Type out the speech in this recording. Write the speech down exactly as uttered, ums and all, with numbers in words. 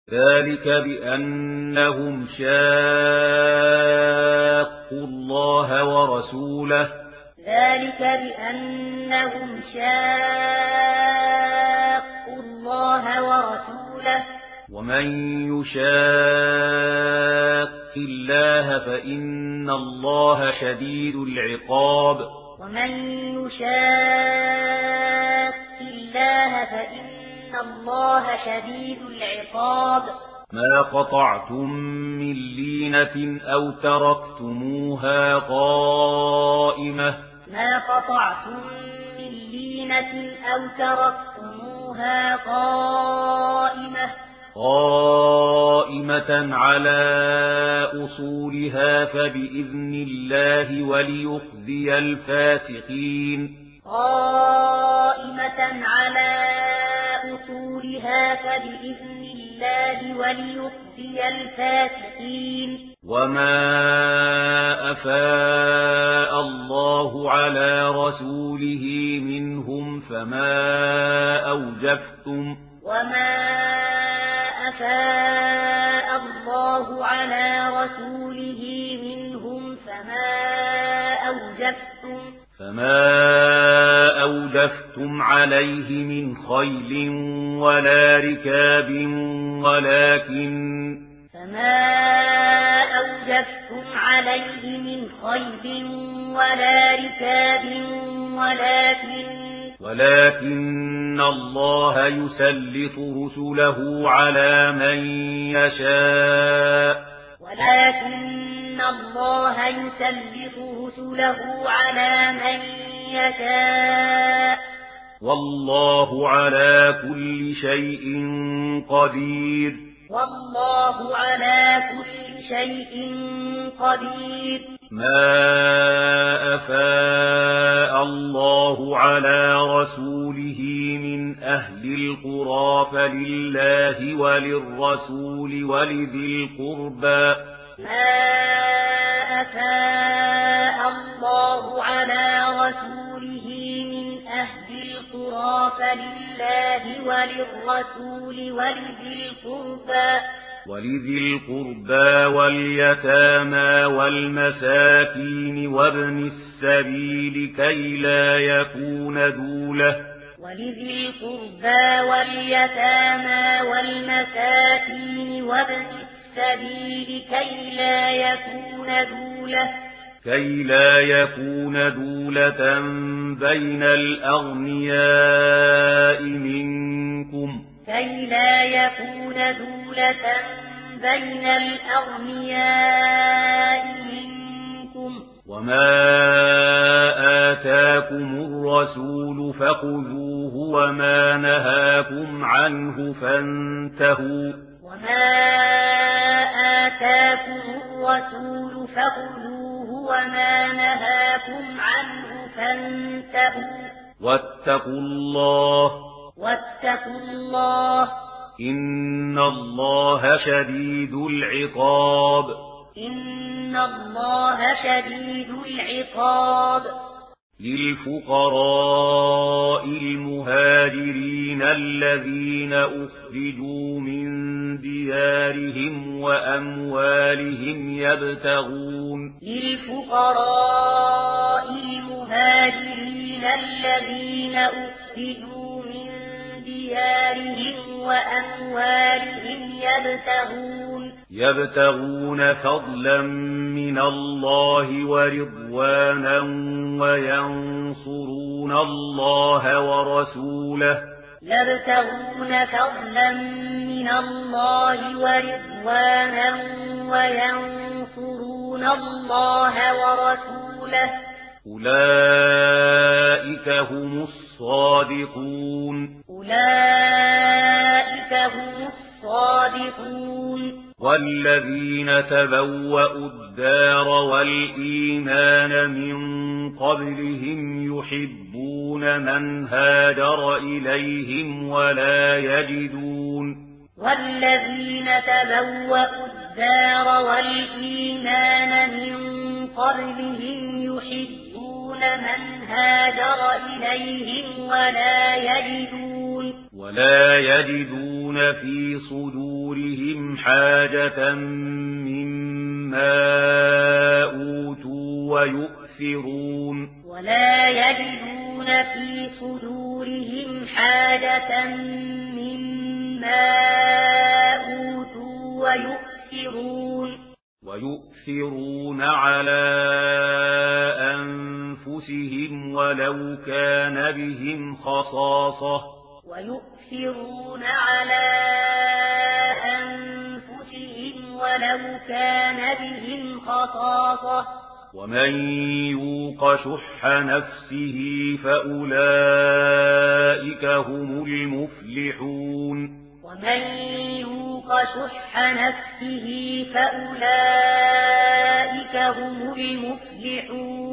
ذلك بأنهم شاقوا الله ورسوله ذلك بأنهم شاقوا الله ورسوله ومن يشاق الله فإن الله شديد العقاب ومن يشاق الله فإن الله شديد العقاب ما قطعتم من لينة أو تركتموها قائمة ما قطعتم من لينة أو تركتموها قائمة قائمة على أصولها فبإذن الله وليخزي الفاسقين قائمة على أصولها فبإذن الله وليخزي الفاسقين وما أفاء الله على رسوله منهم فما أوجفتم وما أفاء الله على رسوله منهم فما أوجفتم فما أوجفتم عليه من خيل ولا ركاب ولكن فما أوجفتم عليه من خيل ولا ركاب ولكن ولكن الله يسلط رسله على من يشاء ولكن الله يسلط رسله على من يشاء والله على كل شيء قدير والله على كل شيء قدير ما أفاء الله على رسوله من أهل القرى فلله وللرسول ولذي القربى ما أفاء الله على رسوله من أهل القرى فلله وللرسول ولذي القربى ولذي القربى واليتامى والمساكين وابن السبيل كي لا يكون دولة ولذي القربى واليتامى والمساكين وابن السبيل كي لا يكون دولة كي لا يكون دولة بين الأغنياء منكم كي لا يكون دولة بين الأغنياء منكم وما آتاكم الرسول فخذوه وما نهاكم عنه فانتهوا وما آتاكم الرسول فخذوه وما نهاكم عنه فانتهوا واتقوا الله واتقوا الله إن الله شديد العقاب إن الله شديد العقاب للفقراء المهاجرين الذين أخرجوا من ديارهم وأموالهم يبتغون للفقراء المهاجرين الذين أخرجوا من ديارهم وأموالهم يبتغون يبتغون فضلا من الله ورضوانا وينصرون الله ورسوله يبتغون فضلا من الله ورضوانا وينصرون الله ورسوله أولئك هم الصادقون أولئك هم الصادقون والذين تبوأوا الدار والإيمان من قبلهم يحبون من هاجر إليهم ولا يجدون والذين تبوأوا الدار والإيمان من قبلهم يحبون من هاجر إليهم ولا يجدون ولا يجدون في صدورهم صدورهم حاجة مما أوتوا ويؤثرون ولا يجدون في صدورهم حاجة مما أوتوا ويؤثرون ويؤثرون على أنفسهم ولو كان بهم خصاصة ويؤثرون على أنفسهم ولو كان بهم خصاصة ومن يوق شح نفسه فأولئك هم المفلحون ومن يوق شح نفسه فأولئك هم المفلحون